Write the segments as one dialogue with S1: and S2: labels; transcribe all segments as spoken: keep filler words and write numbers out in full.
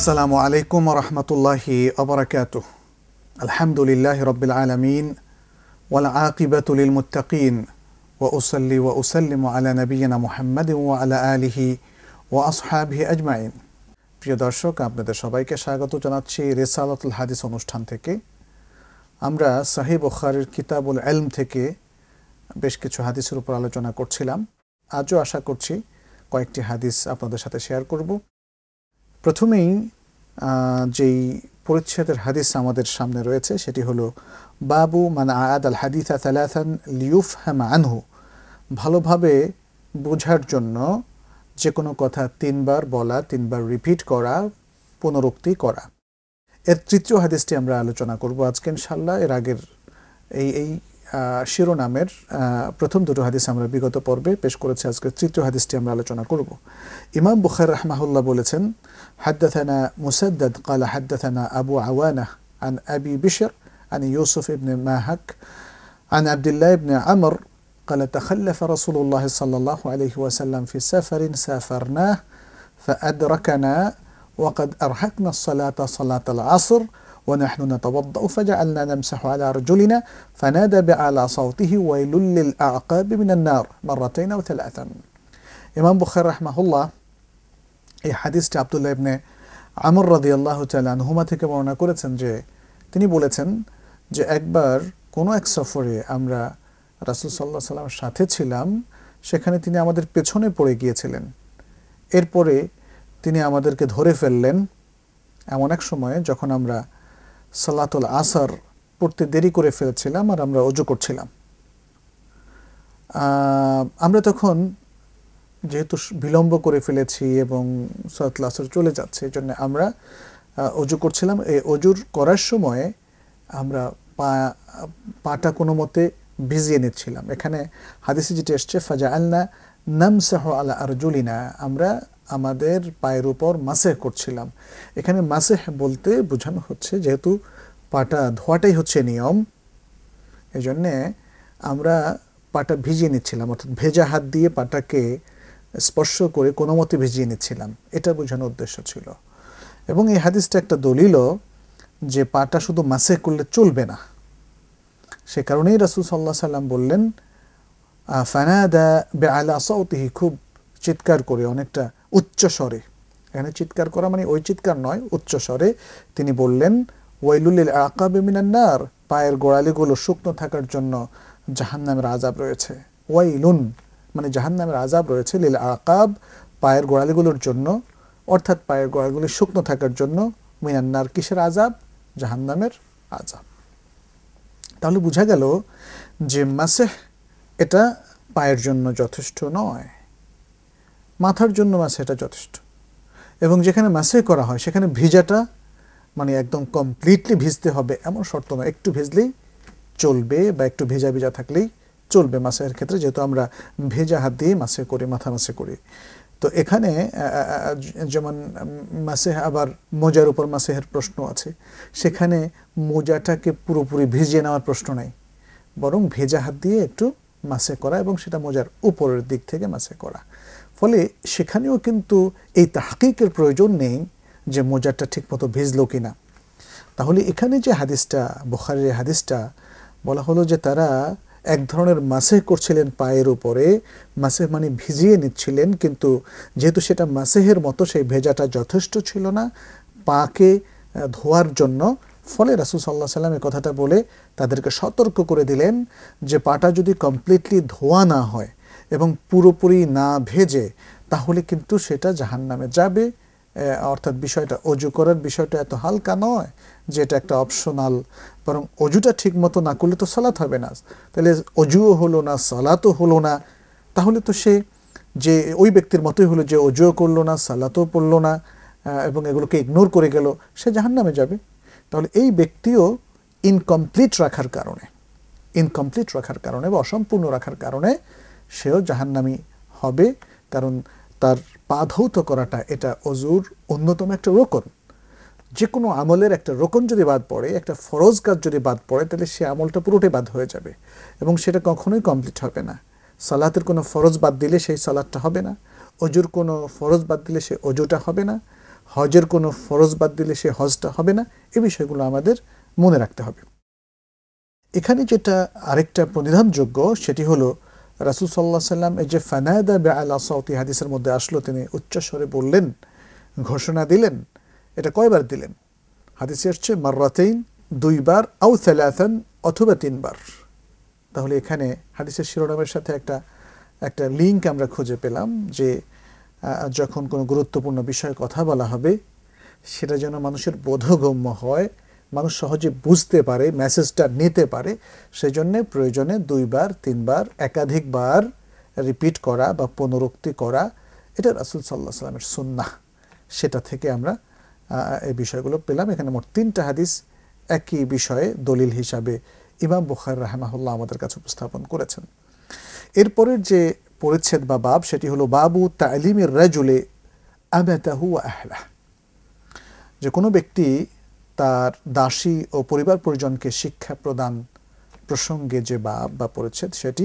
S1: আসসালামু আলাইকুম ওয়া রাহমাতুল্লাহি ওয়া বারাকাতুহু। আলহামদুলিল্লাহি রাব্বিল আলামিন ওয়াল আকিবাতু লিল মুত্তাকিন ওয়া উসাল্লি ওয়া উসাল্লিমু আলা নাবিয়িনা মুহাম্মাদিন ওয়া আলা আলিহি ওয়া আসহাবিহি আজমাইন। প্রিয় দর্শক, আপনাদের সবাইকে স্বাগত জানাচ্ছি রিসালাতুল হাদিস অনুষ্ঠান থেকে। আমরা সহিহ বুখারীর কিতাবুল ইলম থেকে বেশ কিছু হাদিসের উপর আলোচনা করছিলাম। আজও আশা করছি কয়েকটি হাদিস আপনাদের সাথে শেয়ার করব। প্রথমেই যেই পরিচ্ছেদের হাদিস আমাদের সামনে রয়েছে সেটি হলো বাবু মান আদ আল হাদিসা সালাসান লিয়ুফহাম আনহু। ভালোভাবে বোঝার জন্য যে কোনো কথা তিনবার বলা, তিনবার রিপিট করা, পুনরুক্তি করা। এর তৃতীয় হাদিসটি আমরা আলোচনা করব আজকে ইনশাআল্লাহ। এর আগের এই এই শিরোনামের প্রথম দুটো হাদিস আমরা বিগত পর্বে পেশ করেছি। আজকে তৃতীয় হাদিসটি আমরা আলোচনা করব। ইমাম বুখারী রাহমাহুল্লাহ বলেছেন, হাদ্দাথানা মুসাদ্দাদ ক্বালা হাদ্দাথানা আবু আওয়ানা আন আবি বিশর আন ইউসুফ ইবনে মাহাক আন আব্দুল্লাহ ইবনে আমর قال تخلف رسول الله صلى الله عليه وسلم في سفر سافرناه فأدركنا وقد أرهقنا الصلاة صلاة العصر ونحن نتوضأ فجعلنا نمسح على رجلنا فنادى بأعلى صوته ويل للأعقاب من النار مرتين أو ثلاثا। ইমাম বুখারী রাহমাহুল্লাহ এই হাদিসটি আব্দুল্লাহ ইবনে আমর রাদিয়াল্লাহু তাআলা আনহুমা থেকে বর্ণনা করেছেন যে তিনি বলেছেন যে একবার কোনো এক সফরে আমরা রাসূল সাল্লাল্লাহু আলাইহি ওয়াসাল্লামের সাথে ছিলাম, সেখানে তিনি আমাদের পেছনে পড়ে গিয়েছিলেন। এরপরে তিনি আমাদেরকে ধরে ফেললেন এমন এক সময়ে যখন আমরা সালাতুল আসর পড়তে দেরি করে ফেলেছিলাম আর আমরা ওযু করছিলাম। আমরা তখন যেহেতু বিলম্ব করে ফেলেছি এবং সালাতুল আসর চলে যাচ্ছে, এই জন্য আমরা ওযু করছিলাম। এই ওযুর করার সময় আমরা পা পাটা কোনো মতে ভিজিয়ে নিচ্ছিলাম। এখানে হাদিসে যেটা এসছে ফাজাআলনা নামসাহু আলা আরজুলিনা, আমরা আমাদের পায়ের উপর মাসেহ করছিলাম। এখানে মাসেহ বলতে বোঝানো হচ্ছে যেহেতু পাটা ধোয়াটাই হচ্ছে নিয়ম, এই জন্যে আমরা পাটা ভিজিয়ে নিচ্ছিলাম, অর্থাৎ ভেজা হাত দিয়ে পাটাকে স্পর্শ করে কোনো মতে ভিজিয়ে নিচ্ছিলাম, এটা বোঝানোর উদ্দেশ্য ছিল। এবং এই হাদিসটা একটা দলিলও যে পাটা শুধু মাসেহ করলে চলবে না। সে কারণেই রাসূল সাল্লাল্লাহু আলাইহি ওয়াসাল্লাম বললেন ফানাদা বিআলা সাওতিহি, খুব চিৎকার করে, অনেকটা উচ্চ স্বরে। এখানে চিৎকার করা মানে ওই চিৎকার নয়, উচ্চ স্বরে তিনি বললেন ওয়াইলুল লিল আকাবি মিনান নার, পায়ের গোড়ালিগুলো শুকনো থাকার জন্য জাহান্নামের আযাব রয়েছে। ওয়াইলুন মানে জাহান্নামের আযাব রয়েছে, লিল আকাব পায়ের গোড়ালিগুলোর জন্য, অর্থাৎ পায়ের গোড়ালিগুলো শুকনো থাকার জন্য, মিনান নার কিসের আযাব? জাহান্নামের আযাব। তাহলে বোঝা গেল যে মাসেহ এটা পায়ের জন্য যথেষ্ট নয়, মাথার জন্য মাসেহ এটা যথেষ্ট। এবং যেখানে মাসেহ করা হয় সেখানে ভিজাটা মানে একদম কমপ্লিটলি ভিজতে হবে এমন শর্ত নয়, একটু ভিজলেই চলবে বা একটু ভেজা ভেজা থাকলেই চলবে মাসেহের ক্ষেত্রে, যেহেতু আমরা ভেজা হাত দিয়ে মাসেহ করি, মাথা মাসেহ করি। তো এখানে যেমন মাসেহ আবার মোজার উপর মাসেহের প্রশ্ন আছে, সেখানে মোজাটাকে পুরোপুরি ভিজিয়ে নেওয়ার প্রশ্ন নেই, বরং ভেজা হাত দিয়ে একটু মাসেহ করা এবং সেটা মোজার উপরের দিক থেকে মাসেহ করা। ফলে সেখানেও কিন্তু এই তাহকিকের প্রয়োজন নেই যে মোজাটা ঠিকমতো ভিজলো কিনা। তাহলে এখানে যে হাদিসটা, বুখারীর হাদিসটা বলা হলো যে তারা এক ধরনের মাসেহ করছিলেন পায়ের উপরে, মাসেহ মানে ভিজিয়ে নিচ্ছিলেন, কিন্তু যেহেতু সেটা মাসেহের মতো সেই ভেজাটা যথেষ্ট ছিল না পাকে ধোয়ার জন্য, ফলে রাসূল সাল্লাল্লাহু আলাইহি ওয়াসাল্লাম এই কথাটা বলে তাদেরকে সতর্ক করে দিলেন যে পাটা যদি কমপ্লিটলি ধোয়া না হয় এবং পুরোপুরি না ভেজে তাহলে কিন্তু সেটা জাহান্নামে যাবে। অর্থাৎ বিষয়টা অজু করার বিষয়টা এত হালকা নয় যে এটা একটা অপশনাল, বরং অজুটা ঠিক মতো না করলে তো সালাত হবে না। তাহলে অজুও হলো না, সালাতও হলো না, তাহলে তো সে যে ওই ব্যক্তির মতোই হলো যে অজুও করলো না, সালাতও পড়লো না এবং এগুলোকে ইগনোর করে গেল, সে জাহান্নামে যাবে। তাহলে এই ব্যক্তিও ইনকমপ্লিট রাখার কারণে ইনকমপ্লিট রাখার কারণে বা অসম্পূর্ণ রাখার কারণে সেও জাহান্নামী হবে, কারণ তার পা ধৌত করাটা এটা অজুর অন্যতম একটা রোকন। যে কোনো আমলের একটা রোকন যদি বাদ পড়ে, একটা ফরজ কাজ যদি বাদ পড়ে, তাহলে সে আমলটা পুরোটাই বাদ হয়ে যাবে এবং সেটা কখনোই কমপ্লিট হবে না। সালাতের কোনো ফরজ বাদ দিলে সেই সালাতটা হবে না, অজুর কোনো ফরজ বাদ দিলে সে অজুটা হবে না, হজের কোনো ফরজ বাদ দিলে সে হজটা হবে না। এই বিষয়গুলো আমাদের মনে রাখতে হবে। এখানে যেটা আরেকটা প্রণিধানযোগ্য সেটি হলো রাসূল সাল্লাল্লাহু আলাইহি সাল্লাম এই যে ফানাদা বিআলা সাউতি হাদিসের মধ্যে আসলো, তিনি উচ্চস্বরে বললেন, ঘোষণা দিলেন। এটা কয়বার দিলেন? হাদিসে আসছে মাররাতাইন, দুইবার, আও সালাসান, অথবা তিনবার। তাহলে এখানে হাদিসের শিরোনামের সাথে একটা একটা লিঙ্ক আমরা খুঁজে পেলাম যে যখন কোনো গুরুত্বপূর্ণ বিষয়ে কথা বলা হবে সেটা যেন মানুষের বোধগম্য হয়, মানুষ সহজে বুঝতে পারে, মেসেজটা নিতে পারে, সেই জন্য প্রয়োজনে দুইবার, তিনবার, একাধিকবার রিপিট করা বা পুনরুক্তি করা, এটা রাসূল সাল্লাল্লাহু আলাইহি সাল্লামের সুন্নাহ। সেটা থেকে আমরা এই বিষয়গুলো পেলাম। এখানে মোট তিনটা হাদিস একই বিষয়ে দলিল হিসাবে ইমাম বুখারী রাহিমাহুল্লাহ আমাদের কাছে উপস্থাপন করেছেন। এরপরের যে পরিচ্ছেদ বা বাব সেটি হলো বাবু তালিমির রাজুলে আমাতাহু ওয়া আহলাহ, যে কোনো ব্যক্তি তার দাসী ও পরিবার পরিজনকে শিক্ষা প্রদান প্রসঙ্গে যে বাব বা পরিচ্ছেদ সেটি।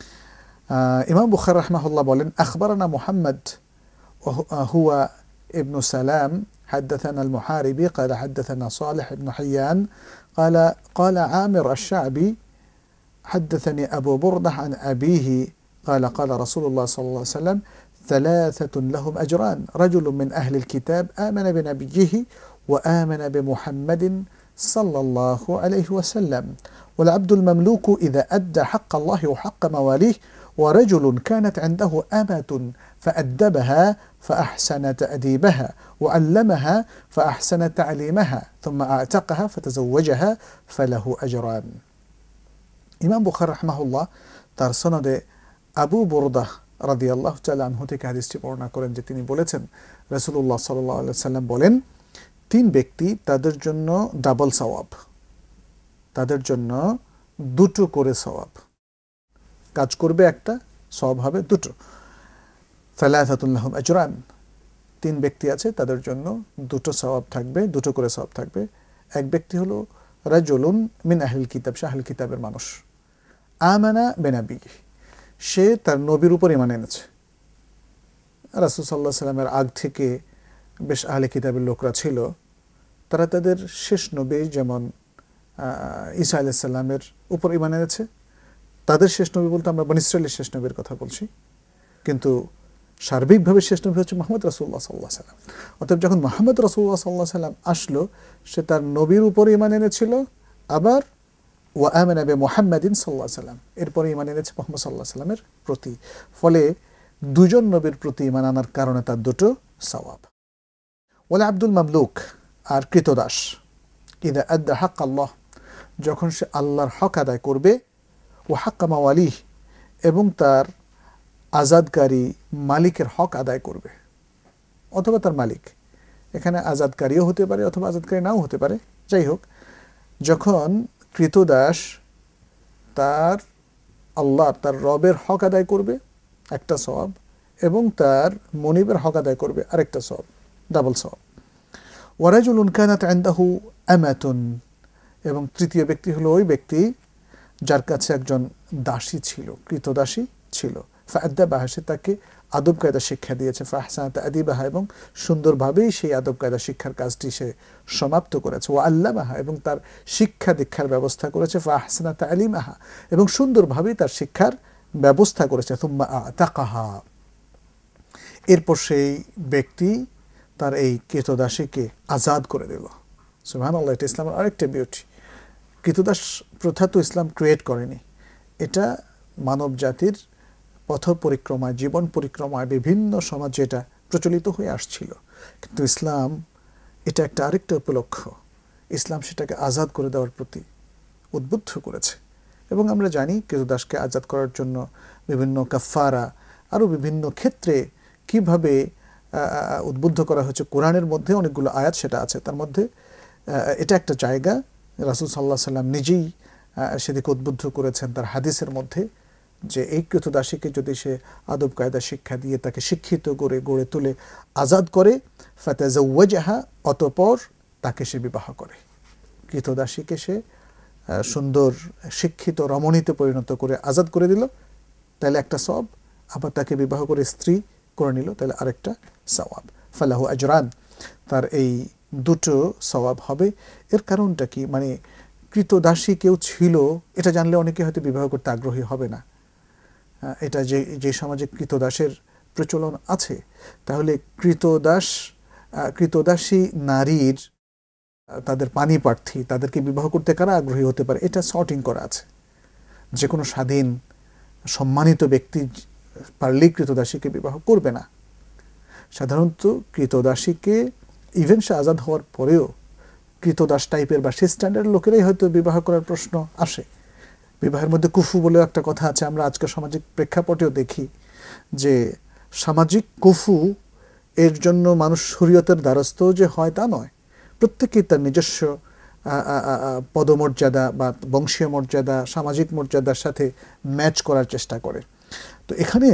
S1: ইমাম বুখারী রাহিমাহুল্লাহ বলেন, আখবারানা মুহাম্মদ হুয়া ইবনু সালাম حدثنا المحاربي قال حدثنا صالح بن حيان قال قال عامر الشعبي حدثني أبو بردة عن أبيه قال قال رسول الله صلى الله عليه وسلم ثلاثة لهم أجران، رجل من أهل الكتاب آمن بنبيه وآمن بمحمد صلى الله عليه وسلم، والعبد المملوك إذا أدى حق الله وحق مواليه، ورجل كانت عنده أمة فأدبها فأحسن تأديبها وعلمها فأحسن تعليمها ثم أعتقها فتزوجها فله أجران। ইমাম বুখারী রাহিমাহুল্লাহ তার সনদে আবু বুরদাহ রাদিয়াল্লাহু তাআলা আনহু থেকে হাদিসটি বর্ণনা করেন যে তিনি বলেছেন, রাসূলুল্লাহ সাল্লাল্লাহু আলাইহি ওয়াসাল্লাম বলেন, তিন ব্যক্তি, তাদের জন্য ডাবল সওয়াব, তাদের জন্য দুটো করে সওয়াব, কাজ করবে একটা, সওয়াব হবে দুটো। সালাসাতুন লাহুম আজরান, তিন ব্যক্তি আছে তাদের জন্য দুটো সওয়াব থাকবে, দুটো করে সওয়াব থাকবে। এক ব্যক্তি হলো রাজুলুন মিন আহলিল কিতাব, সে আহলিল কিতাবের মানুষ। আমানা বিনাবিহি, সে তার নবীর উপর ঈমান এনেছে। রাসূল সাল্লাল্লাহু আলাইহি সাল্লামের আগ থেকে বেশ আহলে কিতাবের লোকরা ছিল, তারা তাদের শেষ নবী যেমন ঈসা আলাইহিস সালামের উপর ঈমান এনেছে। তাদের শেষ নবী বলতে আমরা বনী ইসরাঈলের শেষ নবীর কথা বলছি, কিন্তু সার্বিকভাবে শেষ নবী হচ্ছে মুহাম্মদ রাসূলুল্লাহ সাল্লাল্লাহু আলাইহি সাল্লাম। অতএব যখন মুহাম্মদ রাসূলুল্লাহ সাল্লাল্লাহু আলাইহি সাল্লাম আসলো, সে তার নবীর উপর ঈমান এনেছিল, আবার ওয়া আমানা বি মুহাম্মাদিন সাল্লাল্লাহু আলাইহি সাল্লাম, এরপরে ঈমান এনেছে মুহাম্মদ সাল্লাল্লাহু আলাইহি সাল্লামের প্রতি। ফলে দুজন নবীর প্রতি ঈমান আনার কারণে তার দুটো সওয়াব। ওয়াল আব্দুল মামলুক, আর কৃতদাস, ইদা আদ্দা হক আল্লাহ, যখন সে আল্লাহর হক আদায় করবে, ও হাক্কা মাওয়ালিহ, এবং তার আজাদকারী মালিকের হক আদায় করবে, অথবা তার মালিক, এখানে আজাদকারীও হতে পারে অথবা আজাদকারী নাও হতে পারে, যাই হোক, যখন কৃতদাস তার আল্লাহ তার রবের হক আদায় করবে একটা সওয়াব, এবং তার মনিবের হক আদায় করবে আরেকটা সওয়াব, ডাবল সওয়াব। ওয়ারাজুলুন কানাত ইনদাহু আমাতুন, এবং তৃতীয় ব্যক্তি হলো ওই ব্যক্তি যার কাছে একজন দাসী ছিল, কৃতদাসী ছিল। ফাআদ্দাবাহা, সে তাকে আদব কায়দা শিক্ষা দিয়েছে। ফাহসানা তা'দীবাহা, এবং সুন্দরভাবেই সেই আদব কায়দা শিক্ষার কাজটি সে সমাপ্ত করেছে। ওয়া আল্লামাহা, এবং তার শিক্ষা দীক্ষার ব্যবস্থা করেছে। ফাহসানা তা'লিমাহা, এবং সুন্দরভাবেই তার শিক্ষার ব্যবস্থা করেছে। সুম্মা আ'তাকাহা, এরপর সেই ব্যক্তি তার এই কৃতদাসীকে আজাদ করে দিল। সুবহানাল্লাহ, এটা ইসলামের আরেকটা বিউটি। কৃতদাস প্রথা তো ইসলাম ক্রিয়েট করেনি, এটা মানব জাতির পথ পরিক্রমায়, জীবন পরিক্রমায় বিভিন্ন সমাজে এটা প্রচলিত হয়ে আসছিল, কিন্তু ইসলাম এটা একটা আরেকটা উপলক্ষ, ইসলাম সেটাকে আজাদ করে দেওয়ার প্রতি উদ্বুদ্ধ করেছে। এবং আমরা জানি কৃতদাসকে আজাদ করার জন্য বিভিন্ন কাফারা, আরও বিভিন্ন ক্ষেত্রে কিভাবে উদ্বুদ্ধ করা হয়েছে, কোরআনের মধ্যে অনেকগুলো আয়াত সেটা আছে, তার মধ্যে এটা একটা জায়গা। রাসূল সাল্লাল্লাহু আলাইহি সাল্লাম নিজেই সেদিকে উদ্বুদ্ধ করেছেন তার হাদিসের মধ্যে, যে এই কৃতদাসীকে যদি সে আদব কায়দা শিক্ষা দিয়ে তাকে শিক্ষিত করে গড়ে তুলে আজাদ করে, ফাতাজাওয়াজাহা, অতঃপর তাকে সে বিবাহ করে, কৃতদাসীকে সে সুন্দর শিক্ষিত রমণীতে পরিণত করে আজাদ করে দিল, তাহলে একটা সওয়াব। আবার তাকে বিবাহ করে স্ত্রী করে নিল, তাহলে আরেকটা সওয়াব। ফালাহু আজরান, তার এই দুটো সওয়াব হবে। এর কারণটা কি, মানে কৃতদাসী কেউ ছিল এটা জানলে অনেকে হয়তো বিবাহ করতে আগ্রহী হবে না। এটা যে যে সমাজে কৃতদাসের প্রচলন আছে, তাহলে কৃতদাস কৃতদাসী নারীর তাদের পানি প্রার্থী তাদেরকে বিবাহ করতে কারা আগ্রহী হতে পারে, এটা সর্টিং করা আছে। যে কোনো স্বাধীন সম্মানিত ব্যক্তি পারলেই কৃতদাসীকে বিবাহ করবে না। সাধারণত কৃতদাসীকে ইভেন সে আজাদ হওয়ার পরেও কৃতদাস টাইপের বা সে স্ট্যান্ডার্ড লোকেরাই হয়তো বিবাহ করার প্রশ্ন আসে। বিবাহের মধ্যে কুফু বলেও একটা কথা আছে, আমরা আজকের সামাজিক প্রেক্ষাপটেও দেখি যে সামাজিক কুফু এর জন্য মানুষ শরীয়তের দ্বারস্থ যে হয় তা নয়, প্রত্যেকেই তার নিজস্ব পদমর্যাদা বা বংশীয় মর্যাদা সামাজিক মর্যাদার সাথে ম্যাচ করার চেষ্টা করে। তো এখানে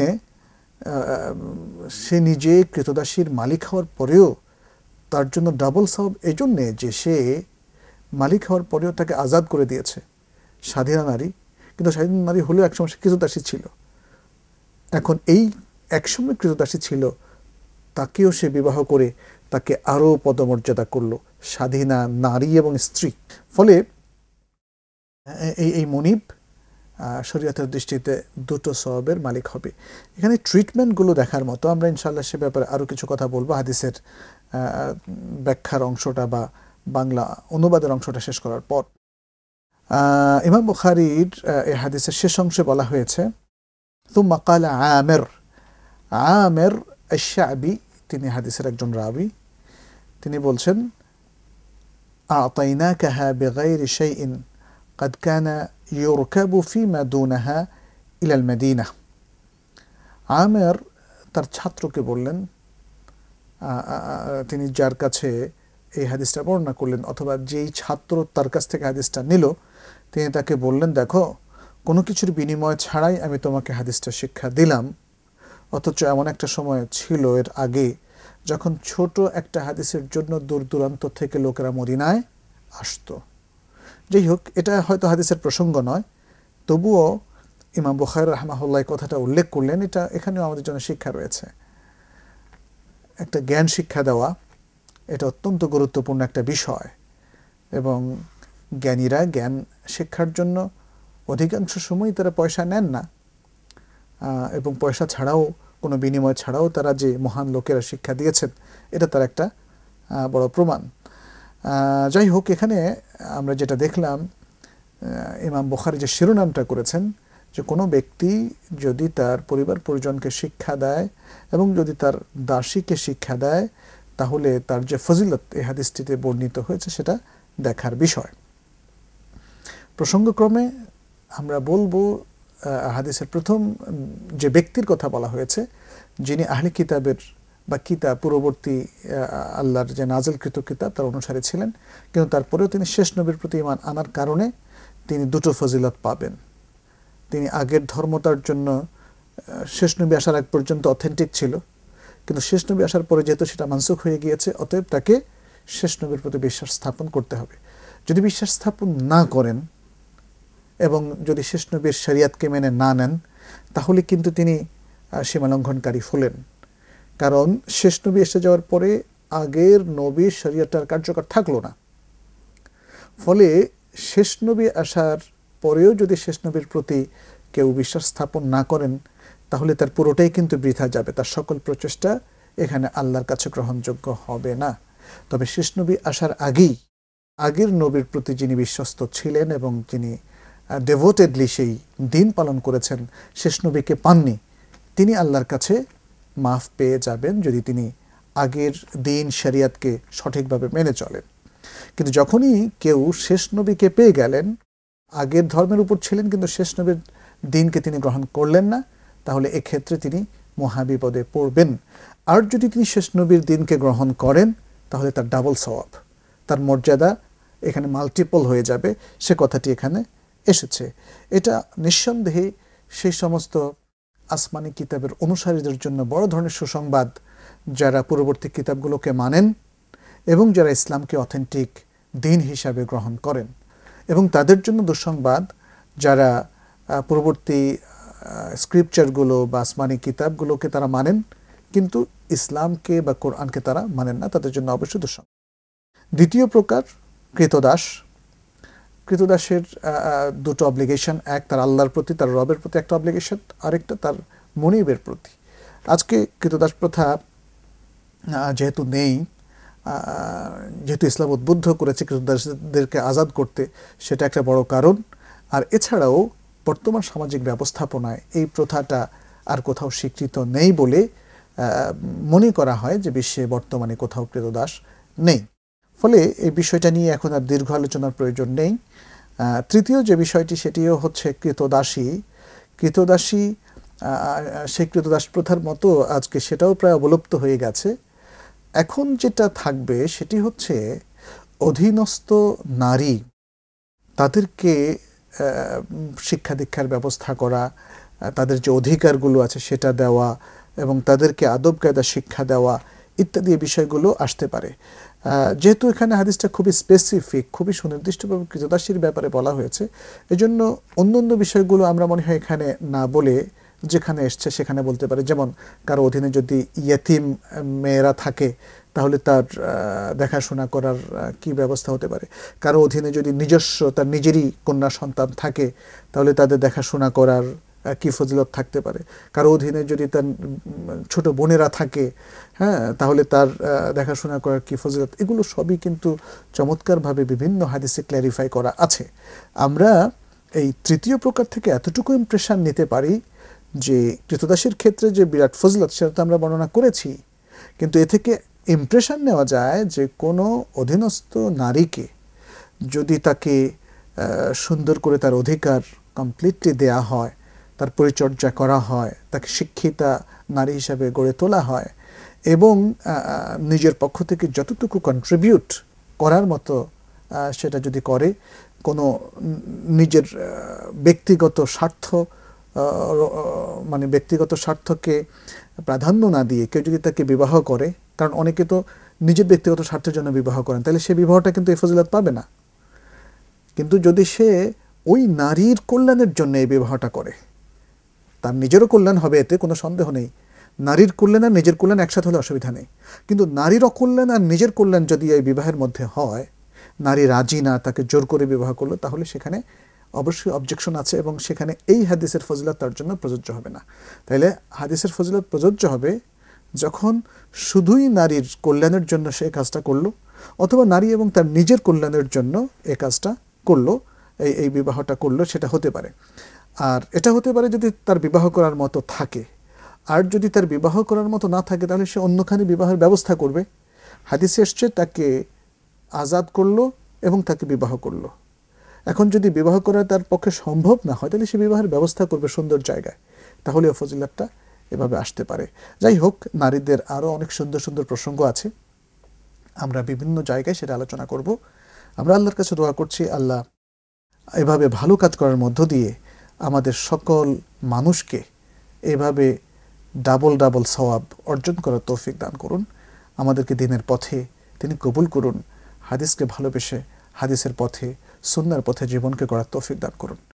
S1: সে নিজে কৃতদাসীর মালিক হওয়ার পরেও তার জন্য ডাবল সওয়াব এই জন্যে যে সে মালিক হওয়ার পরেও তাকে আজাদ করে দিয়েছে, স্বাধীনা নারী। কিন্তু স্বাধীন নারী হলেও একসময় সে কৃতদাসী ছিল। এখন এই একসময় কৃতদাসী ছিল তাকেও সে বিবাহ করে তাকে আরও পদমর্যাদা করলো, স্বাধীনা নারী এবং স্ত্রী। ফলে এই এই মনিব শরীয়তের দৃষ্টিতে দুটো সওয়াবের মালিক হবে। এখানে ট্রিটমেন্টগুলো দেখার মতো, আমরা ইনশাআল্লাহ সে ব্যাপারে আরও কিছু কথা বলবো হাদিসের ব্যাখ্যার অংশটা বা বাংলা অনুবাদের অংশটা শেষ করার পর। ইমাম বুখারীর এই হাদিসের শেষ অংশে বলা হয়েছে, সুম্মা ক্বালা আমির আমির আশ-শা'বি, তিনি হাদিসের একজন রাবী, তিনি বলছেন আ'তাইনাকাহা বিগাইরি শাইইন قد كان يركب فيما دونها إلى المدينة। আমের তার ছাত্রকে বললেন, তিনি যার কাছে এই হাদিসটা বর্ণনা করলেন অথবা যেই ছাত্র তার কাছ থেকে হাদিসটা নিল, তিনি তাকে বললেন, দেখো কোনো কিছুর বিনিময় ছাড়াই আমি তোমাকে হাদিসটা শিক্ষা দিলাম। অথচ এমন একটা সময় ছিল এর আগে যখন ছোট একটা হাদিসের জন্য দূর দূরান্ত থেকে লোকেরা মদিনায় আসতো। যাই হোক, এটা হয়তো হাদিসের প্রসঙ্গ নয়, তবুও ইমাম বুখারী রাহমাহুল্লাহ কথাটা উল্লেখ করলেন। এটা এখানেও আমাদের জন্য শিক্ষা রয়েছে। একটা জ্ঞান শিক্ষা দেওয়া এটা অত্যন্ত গুরুত্বপূর্ণ একটা বিষয়, এবং জ্ঞানীরা জ্ঞান শিক্ষার জন্য অধিকাংশ সময় তারা পয়সা নেন না, এবং পয়সা ছাড়াও কোনো বিনিময় ছাড়াও তারা যে মহান লোকেরা শিক্ষা দিয়েছেন এটা তার একটা বড় প্রমাণ। যাই হোক, এখানে আমরা যেটা দেখলাম, ইমাম বুখারী যে শিরোনামটা করেছেন যে কোনো ব্যক্তি যদি তার পরিবার পরিজনকে শিক্ষা দেয় এবং যদি তার দাসীকে শিক্ষা দেয়, তাহলে তার যে ফজিলত এই হাদিসটিতে বর্ণিত হয়েছে সেটা দেখার বিষয়। প্রসঙ্গক্রমে আমরা বলবো, হাদিসের প্রথম যে ব্যক্তির কথা বলা হয়েছে যিনি আহলে কিতাবের বা কিতাব পূর্ববর্তী আল্লাহর যে নাজিলকৃত কিতাব তার অনুসারী ছিলেন, কিন্তু তারপরেও তিনি শেষ নবীর প্রতি ঈমান আনার কারণে তিনি দুটো ফজিলত পাবেন। তিনি আগের ধর্মতার জন্য শেষ নবী আসার আগ পর্যন্ত অথেন্টিক ছিল, কিন্তু শেষ নবী আসার পরে যেহেতু সেটা মানসুখ হয়ে গিয়েছে, অতএব তাকে শেষ নবীর প্রতি বিশ্বাস স্থাপন করতে হবে। যদি বিশ্বাস স্থাপন না করেন এবং যদি শেষ নবীর শরিয়াতকে মেনে না নেন, তাহলে কিন্তু তিনি সীমালঙ্ঘনকারী হলেন। কারণ শেষ নবী এসে যাওয়ার পরে আগের নবীর শরিয়তটার কার্যকর থাকলো না। ফলে শেষ নবী আসার পরেও যদি শেষ নবীর প্রতি কেউ বিশ্বাস স্থাপন না করেন, তাহলে তার পুরোটাই কিন্তু বৃথা যাবে, তার সকল প্রচেষ্টা এখানে আল্লাহর কাছে গ্রহণযোগ্য হবে না। তবে শেষ নবী আসার আগেই আগের নবীর প্রতি যিনি বিশ্বস্ত ছিলেন এবং যিনি ডেভোটেডলি সেই দিন পালন করেছেন, শেষ নবীকে পাননি, তিনি আল্লাহর কাছে মাফ পেয়ে যাবেন যদি তিনি আগের দিন শরিয়াতকে সঠিকভাবে মেনে চলেন। কিন্তু যখনই কেউ শেষ নবীকে পেয়ে গেলেন, আগের ধর্মের উপর ছিলেন কিন্তু শেষ নবীর দিনকে তিনি গ্রহণ করলেন না, তাহলে এক্ষেত্রে তিনি মহাবিপদে পড়বেন। আর যদি তিনি শেষ নবীর দিনকে গ্রহণ করেন, তাহলে তার ডাবল সওয়াব, তার মর্যাদা এখানে মাল্টিপল হয়ে যাবে, সে কথাটি এখানে এসেছে। এটা নিঃসন্দেহে সেই সমস্ত আসমানি কিতাবের অনুসারীদের জন্য বড় ধরনের সুসংবাদ, যারা পূর্ববর্তী কিতাবগুলোকে মানেন এবং যারা ইসলামকে অথেন্টিক দিন হিসাবে গ্রহণ করেন, এবং তাদের জন্য দুঃসংবাদ যারা পূর্ববর্তী স্ক্রিপচারগুলো বা আসমানি কিতাবগুলোকে তারা মানেন কিন্তু ইসলামকে বা কোরআনকে তারা মানেন না, তাদের জন্য অবশ্যই দুঃসংবাদ। দ্বিতীয় প্রকার কৃতদাস। কৃতদাসের দুটো অব্লিগেশন, এক তার আল্লাহর প্রতি, তার রবের প্রতি একটা অব্লিগেশন, আরেকটা তার মনিবের প্রতি। আজকে কৃতদাস প্রথা যেহেতু নেই, যেহেতু ইসলাম উদ্বুদ্ধ করেছে কৃতদাসদেরকে আজাদ করতে, সেটা একটা বড় কারণ। আর এছাড়াও বর্তমান সামাজিক ব্যবস্থাপনায় এই প্রথাটা আর কোথাও স্বীকৃত নেই বলে মনে করা হয় যে বিশ্বে বর্তমানে কোথাও কৃতদাস নেই। ফলে এই বিষয়টা নিয়ে এখন আর দীর্ঘ আলোচনার প্রয়োজন নেই। তৃতীয় যে বিষয়টি সেটিও হচ্ছে কৃতদাসী। কৃতদাসী সেই কৃতদাস প্রথার মতো আজকে সেটাও প্রায় অবলুপ্ত হয়ে গেছে। এখন যেটা থাকবে সেটি হচ্ছে অধীনস্থ নারী, তাদেরকে শিক্ষা দীক্ষার ব্যবস্থা করা, তাদের যে অধিকারগুলো আছে সেটা দেওয়া এবং তাদেরকে আদব কায়দা শিক্ষা দেওয়া ইত্যাদি বিষয়গুলো আসতে পারে। যেহেতু এখানে হাদিসটা খুবই স্পেসিফিক, খুবই সুনির্দিষ্টভাবে কৃতদাসীর ব্যাপারে বলা হয়েছে, এজন্য অন্য অন্য বিষয়গুলো আমরা মনে হয় এখানে না বলে যেখানে এসছে সেখানে বলতে পারি। যেমন কারো অধীনে যদি ইয়েতিম মেয়েরা থাকে তাহলে তার দেখাশোনা করার কি ব্যবস্থা হতে পারে। কারো অধীনে যদি নিজস্ব তার নিজেরই কন্যা সন্তান থাকে তাহলে তাদের দেখাশোনা করার কি ফজিলত থাকতে পারে। কারো অধীনে যদি তার ছোট বোনেরা থাকে, হ্যাঁ, তাহলে তার দেখাশোনা করার কি ফজিলত। এগুলো সবই কিন্তু চমৎকারভাবে বিভিন্ন হাদিসে ক্ল্যারিফাই করা আছে। আমরা এই তৃতীয় প্রকার থেকে এতটুকু ইমপ্রেশন নিতে পারি যে কৃতদাসীর ক্ষেত্রে যে বিরাট ফজিলত সেটা তো আমরা বর্ণনা করেছি, কিন্তু এ থেকে ইমপ্রেশন নেওয়া যায় যে কোনো অধীনস্থ নারীকে যদি তাকে সুন্দর করে তার অধিকার কমপ্লিটলি দেয়া হয়, তার পরিচর্যা করা হয়, তাকে শিক্ষিতা নারী হিসাবে গড়ে তোলা হয় এবং নিজের পক্ষ থেকে যতটুকু কন্ট্রিবিউট করার মতো সেটা যদি করে, কোনো নিজের ব্যক্তিগত স্বার্থ মানে ব্যক্তিগত স্বার্থকে প্রাধান্য না দিয়ে কেউ যদি তাকে বিবাহ করে, কারণ অনেকে তো নিজের ব্যক্তিগত স্বার্থের জন্য বিবাহ করেন, তাহলে সে বিবাহটা কিন্তু এই ফজিলত পাবে না। কিন্তু যদি সে ওই নারীর কল্যাণের জন্য এই বিবাহটা করে, তার নিজেরও কল্যাণ হবে, এতে কোনো সন্দেহ নেই। নারীর কল্যাণ আর নিজের কল্যাণ একসাথে হলে অসুবিধা নেই, কিন্তু নারীর অকল্যাণ আর নিজের কল্যাণ যদি এই বিবাহের মধ্যে হয়, নারী রাজি না, তাকে জোর করে বিবাহ করলো, তাহলে সেখানে অবশ্যই অবজেকশন আছে এবং সেখানে এই হাদিসের ফজিলত তার জন্য প্রযোজ্য হবে না। তাইলে হাদিসের ফজিলত প্রযোজ্য হবে যখন শুধুই নারীর কল্যাণের জন্য সে কাজটা করলো, অথবা নারী এবং তার নিজের কল্যাণের জন্য এই কাজটা করলো, এই এই বিবাহটা করলো, সেটা হতে পারে। আর এটা হতে পারে যদি তার বিবাহ করার মতো থাকে। আর যদি তার বিবাহ করার মতো না থাকে তাহলে সে অন্যখানে বিবাহের ব্যবস্থা করবে। হাদিসে এসছে তাকে আজাদ করলো এবং তাকে বিবাহ করলো। এখন যদি বিবাহ করা তার পক্ষে সম্ভব না হয় তাহলে সে বিবাহের ব্যবস্থা করবে সুন্দর জায়গায়, তাহলে ফজিলতটা এভাবে আসতে পারে। যাই হোক, নারীদের আরও অনেক সুন্দর সুন্দর প্রসঙ্গ আছে, আমরা বিভিন্ন জায়গায় সেটা আলোচনা করব। আমরা আল্লাহর কাছে দোয়া করছি আল্লাহ এভাবে ভালো কাজ করার মধ্য দিয়ে আমাদের সকল মানুষকে এভাবে ডাবল ডাবল সওয়াব অর্জন করার তৌফিক দান করুন। আমাদেরকে দিনের পথে তিনি কবুল করুন। হাদিসকে ভালোবেসে হাদিসের পথে, সুন্নাহর পথে জীবনকে গড়ার তৌফিক দান করুন।